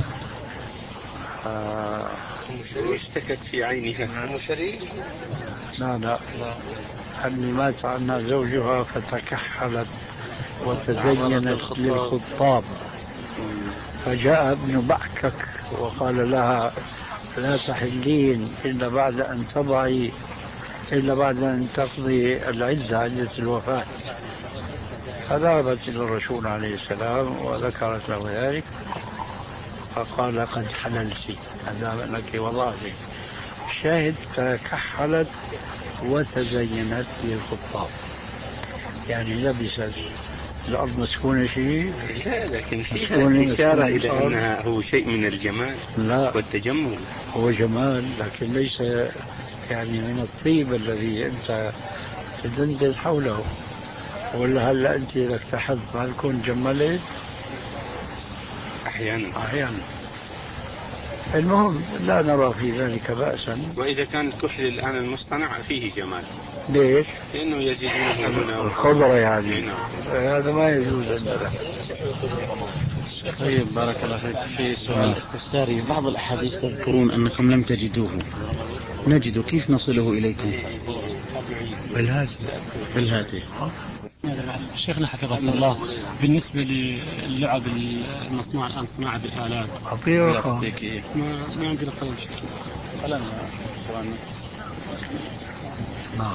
آه اشتكت في عينها مشري؟ لا لا لا اللي مات عنها زوجها فتكحلت وتزينت للخطاب، فجاء ابن بعكك وقال لها لا تحلين إلا بعد أن تضعي إلا بعد أن تقضي العدة عدة الوفاة. فذهبت إلى الرسول عليه السلام وذكرت له ذلك، فقال قد حللت، هذا لك وضعتي. الشاهد تكحلت وتزينت للخطاب، يعني لبست الأرض مسكونة شيء، لا لكن فيها إشارة إلى أنها هو شيء من الجمال لا والتجمل. هو جمال لكن ليس يعني من الطيب الذي أنت تدندن حوله. ولا هلا أنت لك تحت هل كنت جملت؟ أحيانا أحيانا. المهم لا نرى في ذلك بأسا. وإذا كان الكحل الآن المصطنع فيه جمال، ليش؟ لأنه يزيدونه هنا الخضرة يعني، هذا ما يجوز عندنا. طيب بارك الله فيك. في سؤال استفساري، بعض الأحاديث تذكرون أنكم لم تجدوه، نجد كيف نصله إليكم؟ بالهاتف. بالهاتف. شيخنا حفظك الله، بالنسبة للعب المصنوعة الآن صناعة بالآلات، أعطيه ما, ما عندي رقم شيخ. قلم. نعم.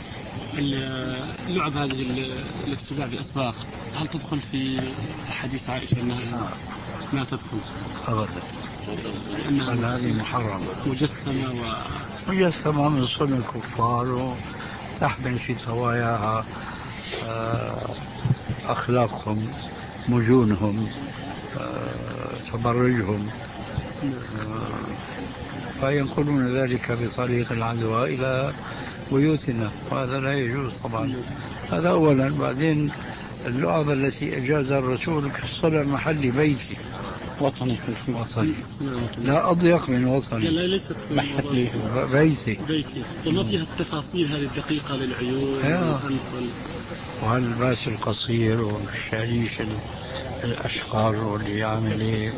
اللعب هذه التي تباع بأسواق هل تدخل في حديث عائشة أنها ما تدخل؟ أبدا، لأنها هذه محرمة، مجسمة و... مجسمة من صنع الكفار، وتحمل في طواياها أخلاقهم، مجونهم، تبرجهم، فينقلون ذلك بطريق العدوى إلى بيوتنا، وهذا لا يجوز طبعا. هذا أولا. بعدين اللعب التي أجاز الرسول كالصلاة محل بيتي وطني وطني لا أضيق من وطني، لا ليست محلي بيتي بيتي وما فيها التفاصيل هذه الدقيقة للعيون والأنف وهالباس القصير والشريش الأشقر واللي يعمل هيك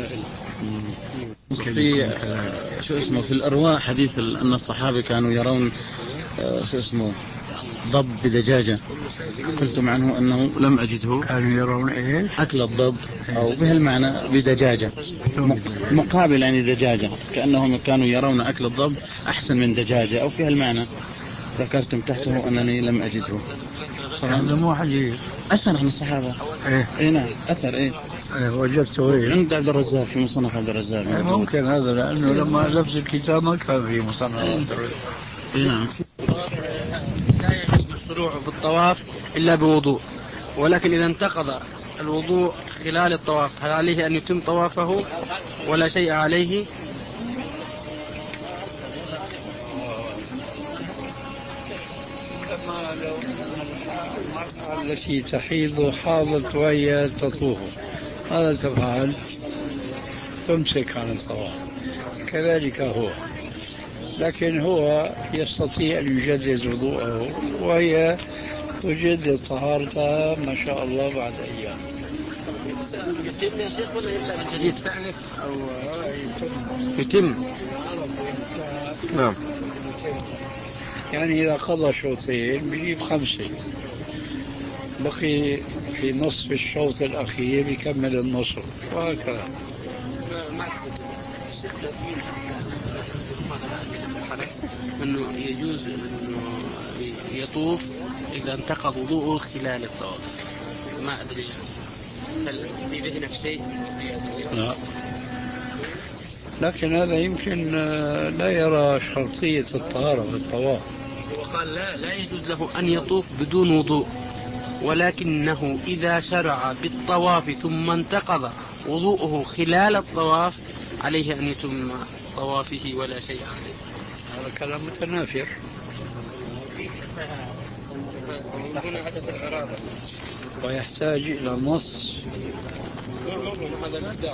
في شو اسمه في الأرواح حديث أن الصحابة كانوا يرون شو اسمه ضب بدجاجة، قلتم عنه أنه لم أجده. كانوا يرون إيش؟ أكل الضب أو بهالمعنى بدجاجة مقابل يعني دجاجة، كأنهم كانوا يرون أكل الضب أحسن من دجاجة أو في هالمعنى. ذكرتم تحته أنني لم أجده. هذا مو حديث، أثر عن الصحابة. إيه إيه نعم أثر. إيه, إيه وجدته إيه؟ عند عبد الرزاق في مصنف عبد الرزاق. إيه ممكن هذا، لأنه لما لفظ الكتاب ما كان في مصنف عبد الرزاق. إيه نعم. لا يجوز الشروع بالطواف إلا بوضوء، ولكن إذا انتقض الوضوء خلال الطواف هل عليه أن يتم طوافه ولا شيء عليه؟ التي تحيض حاضت وهي تطوف ماذا تفعل؟ تمسك عن الطواف. كذلك هو، لكن هو يستطيع أن يجدد وضوءه وهي تجدد طهارتها ما شاء الله بعد أيام. يتم يا شيخ ولا يبدأ من جديد فعلا أو يتم يتم نعم. يعني إذا قضى شوطين بيجيب خمسة، بقي في نصف الشوط الأخير يكمل النصف وهكذا. أنه يجوز أنه يطوف إذا انتقض وضوءه خلال الطواف. ما أدري هل في ذهنك شيء؟ لا، لكن هذا يمكن لا يرى شرطية الطهارة في الطواف. وقال لا لا يجوز له أن يطوف بدون وضوء، ولكنه إذا شرع بالطواف ثم انتقض وضوءه خلال الطواف عليه أن يتم طوافه ولا شيء عليه. هذا كلام متنافر. هنا أتت الإرادة ويحتاج إلى نص. هذا الإبداع.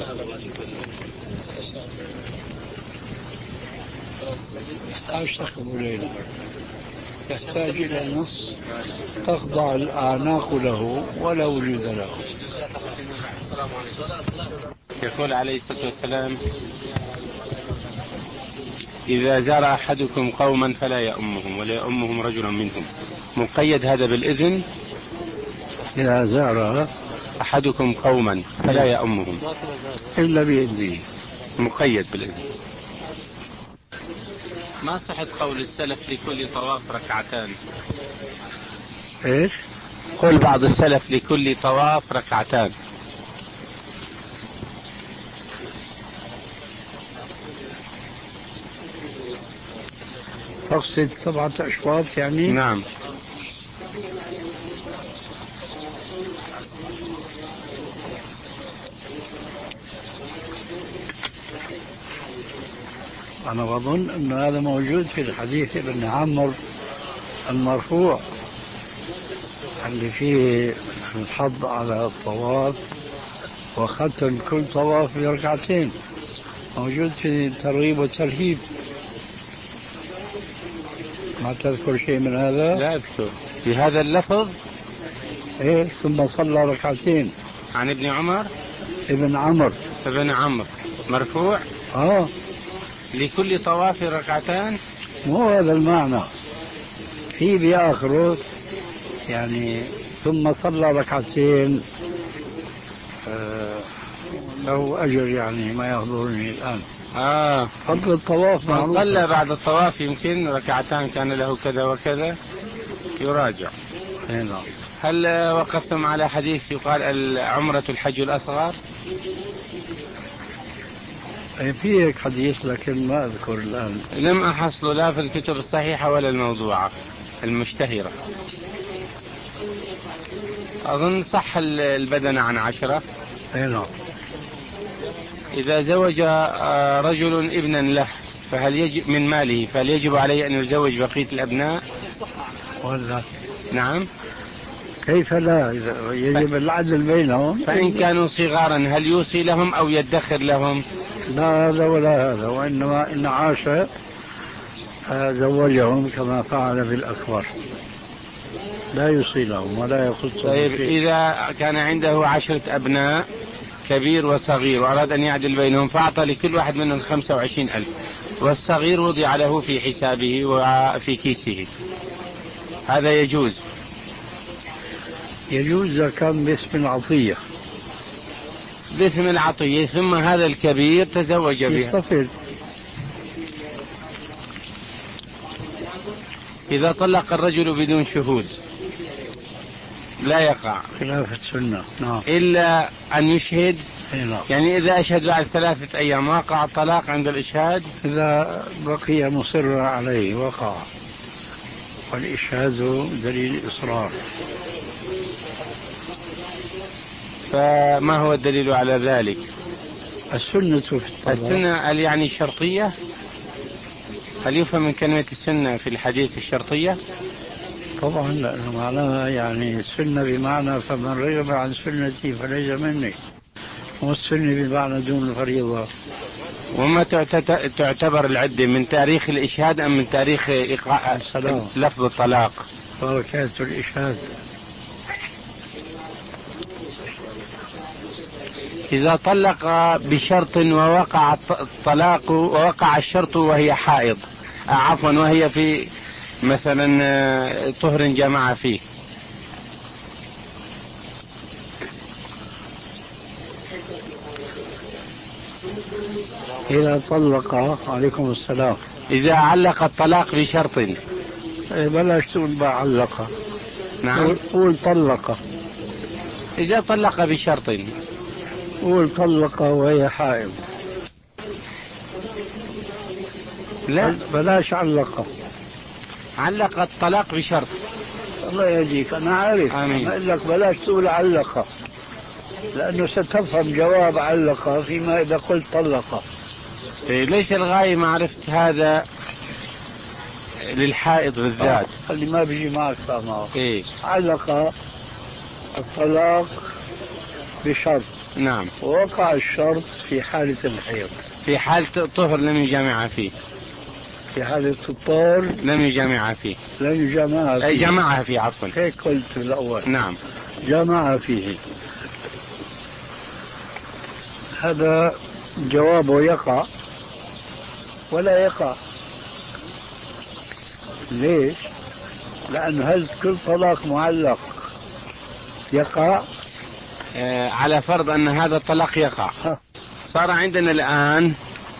يحتاج تقبل يحتاج إلى نص تخضع الأعناق له ولا وجود له. يقول عليه الصلاة والسلام: إذا زار أحدكم قوما فلا يؤمهم ولا يؤمهم رجل منهم. مقيد هذا بالإذن؟ إذا زار أحدكم قوما فلا يؤمهم إلا بإذنه. مقيد بالإذن. ما صحة قول السلف لكل طواف ركعتان؟ إيش؟ قول بعض السلف لكل طواف ركعتان. تقصد سبعة أشواط يعني؟ نعم. أنا بظن أن هذا موجود في الحديث ابن عمرو المرفوع اللي فيه الحض على الطواف وختم كل طواف بركعتين، موجود في الترغيب والترهيب. ما تذكر شيء من هذا؟ لا أذكر في هذا اللفظ. إيه، ثم صلى ركعتين. عن ابن عمر؟ ابن عمرو ابن عمرو مرفوع. آه لكل طواف ركعتان. مو هذا المعنى، في بآخره يعني ثم صلى ركعتين آه له أجر، يعني ما يحضرني الآن. آه فضل الطواف من صلى بعد الطواف يمكن ركعتان كان له كذا وكذا، يراجع. هنا. هل وقفتم على حديث يقال العمرة الحج الأصغر؟ في هيك حديث لكن ما أذكر الآن. لم أحصل لا في الكتب الصحيحة ولا الموضوعة المشتهرة. أظن صح البدن عن عشرة. هنا. إذا زوج رجل ابنا له فهل يجب من ماله فهل يجب عليه أن يزوج بقية الأبناء؟ ولا نعم. كيف لا؟ يجب العدل بينهم. فإن كانوا صغارا هل يوصي لهم أو يدخر لهم؟ لا هذا ولا هذا، وإنما إن عاش زوجهم كما فعل بالأكبر، لا يوصي لهم ولا يخص. طيب إذا كان عنده عشرة أبناء كبير وصغير وأراد أن يعدل بينهم فأعطى لكل واحد منهم خمسة وعشرين ألف، والصغير وضع له في حسابه وفي كيسه، هذا يجوز؟ يجوز إذا كان باسم العطية. باسم العطية ثم هذا الكبير تزوج بها. يستفيد. إذا طلق الرجل بدون شهود لا يقع خلاف السنة. نعم. إلا أن يشهد. نعم. يعني إذا أشهد بعد ثلاثة أيام وقع الطلاق عند الإشهاد. إذا بقي مصرا عليه وقع، والإشهاد دليل إصرار. فما هو الدليل على ذلك؟ السنة في الطلاق. السنة يعني الشرطية. هل يفهم من كلمة السنة في الحديث الشرطية؟ طبعا، لأنه معناها يعني السنة بمعنى فمن رغب عن سنتي فليس مني، والسنة بمعنى دون الفريضة. وما تعتبر العدة من تاريخ الإشهاد أم من تاريخ إيقاع لفظ الطلاق؟ بركات الإشهاد. إذا طلق بشرط ووقع الطلاق ووقع الشرط وهي حائض، عفوا وهي في مثلا طهر جمع فيه، إذا طلق، عليكم السلام، إذا علق الطلاق بشرط. إيه بلاش تقول بعلق. نعم. قول طلق. إذا طلق بشرط. قول طلق وهي حائض. لا بلاش علق. علق الطلاق بشرط. الله يهديك، أنا عارف. آمين. أقول لك بلاش تقول علق، لأنه ستفهم جواب علق فيما إذا قلت طلق. إيه ليش الغاية معرفة هذا للحائض بالذات؟ آه. اللي ما بيجي معك فهمه. إيه. علق الطلاق بشرط. نعم. ووقع الشرط في حالة الحيض. في حالة الطهر لم يجامع فيه. في حالة الطهر لم يجامع فيه. لم يجامع فيه. أي جمعها فيه عفوا. هيك قلت في الأول. نعم. جامع فيه. هذا جوابه يقع ولا يقع. ليش؟ لأنه هل كل طلاق معلق يقع؟ آه على فرض أن هذا الطلاق يقع. ها. صار عندنا الآن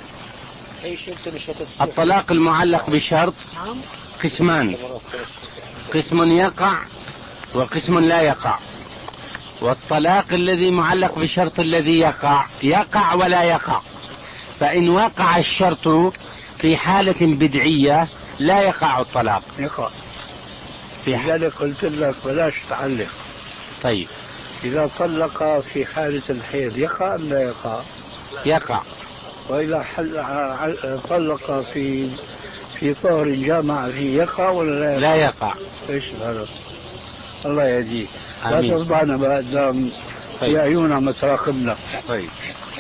الطلاق المعلق بشرط قسمان، قسم يقع وقسم لا يقع. والطلاق الذي معلق بشرط الذي يقع يقع ولا يقع. فإن وقع الشرط في حالة بدعية لا يقع الطلاق. يقع. في لذلك قلت لك بلاش تعلق. طيب. إذا طلق في حالة الحيض يقع أم لا يقع؟ يقع. وإذا حل... طلق في في طهر جامع فيه يقع ولا لا يقع؟ لا يقع. ايش هذا؟ الله يهديك. لا تفضحنا بقدام طيب. في عيوننا متراقبنا. طيب.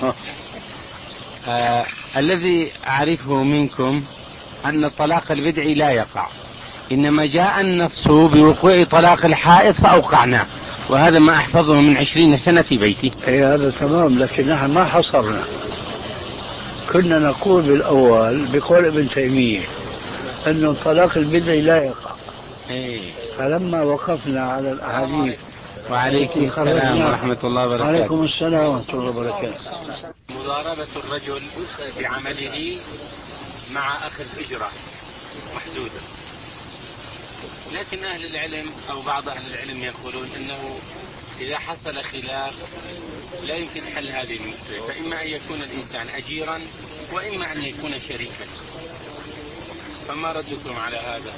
آه الذي أعرفه منكم أن الطلاق البدعي لا يقع، إنما جاء النص بوقوع طلاق الحائض فأوقعناه، وهذا ما أحفظه من عشرين سنة في بيتي. إيه هذا تمام، لكن نحن ما حصرنا. كنا نقول بالأول بقول ابن تيمية أنه الطلاق البدعي لا يقع. إيه. فلما وقفنا على الأحاديث. وعليكم السلام ورحمة الله وبركاته. وعليكم السلام ورحمة الله وبركاته. مضاربة الرجل بعمله مع أخذ أجرة محدودة، لكن أهل العلم أو بعض أهل العلم يقولون أنه إذا حصل خلاف لا يمكن حل هذه المشكلة، فإما أن يكون الإنسان أجيرا وإما أن يكون شريكا. فما ردكم على هذا؟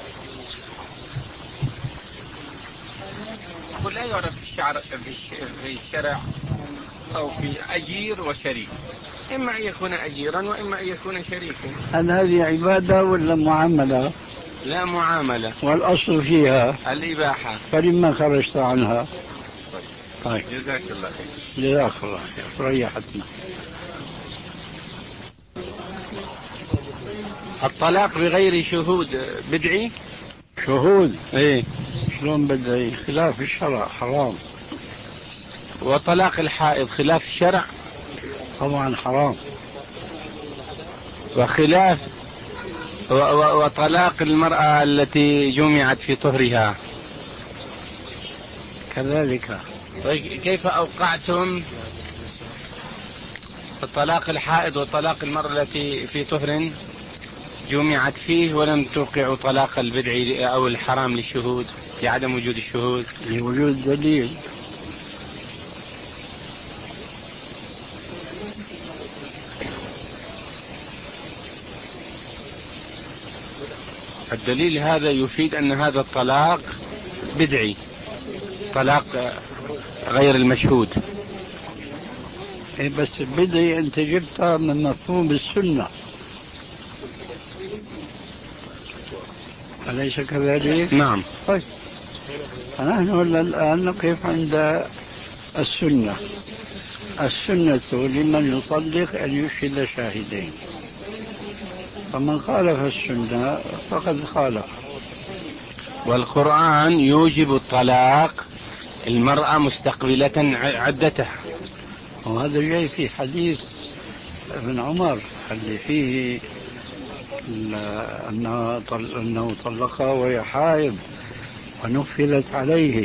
لا يعرف في الشعر في الشرع أو في أجير وشريك، إما أن يكون أجيرا وإما أن يكون شريكا. هل هذه عبادة ولا معاملة؟ لا معاملة، والأصل فيها الإباحة. فلما خرجت عنها؟ طيب جزاك الله خير. جزاك الله خير، ريحتنا. الطلاق بغير شهود بدعي؟ شهود؟ ايه. شلون بدعي؟ خلاف الشرع، حرام. وطلاق الحائض خلاف الشرع؟ طبعا حرام. وخلاف و... و... وطلاق المرأة التي جمعت في طهرها كذلك. كيف أوقعتم طلاق الحائض وطلاق المرأة التي في طهر جمعت فيه ولم توقعوا طلاق البدع أو الحرام للشهود لعدم وجود الشهود؟ لوجود دليل. الدليل هذا يفيد أن هذا الطلاق بدعي، طلاق غير المشهود. إيه بس البدعي أنت جبتها من مفهوم السنة، أليس كذلك؟ نعم. طيب فنحن الآن نقف عند السنة. السنة لمن يطلق أن يشهد شاهدين، فمن خالف السنة فقد خالف. والقرآن يوجب الطلاق المرأة مستقبلة عدتها، وهذا جاي في حديث ابن عمر اللي فيه أنه طلقها وهي حائض ونفلت عليه،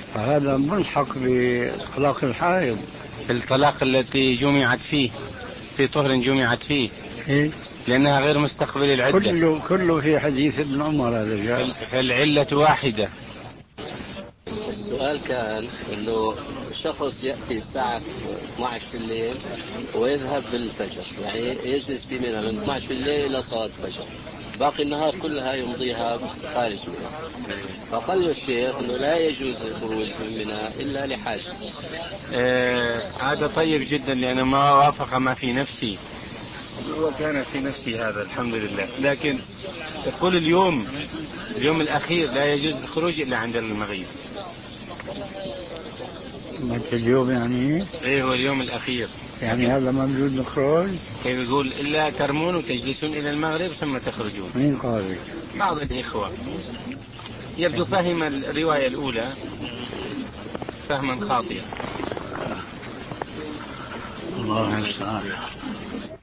فهذا ملحق بطلاق الحائض. الطلاق التي جمعت فيه. في طهر جمعت فيه إيه؟ لأنها غير مستقبل العدة. كله كله في حديث ابن عمر هذا جاء. فالعلة واحدة. السؤال كان انه شخص ياتي الساعه اثني عشر في الليل ويذهب بالفجر، يعني يجلس في منى من اثني عشر في الليل الى صلاه الفجر، باقي النهار كلها يمضيها خارج منى. فقال الشيخ انه لا يجوز الخروج من منى الا لحاجه. آه هذا طيب جدا لأنه ما وافق ما في نفسي، وكان في نفسي هذا الحمد لله. لكن يقول اليوم اليوم الأخير لا يجوز الخروج إلا عند المغيب. مثل اليوم يعني ايه هو اليوم الأخير، يعني هذا ممنوع الخروج. كيف يقول إلا ترمون وتجلسون إلى المغرب ثم تخرجون. مين قال؟ بعض الإخوة يبدو فهم الرواية الأولى فهما خاطئا. الله المستعان.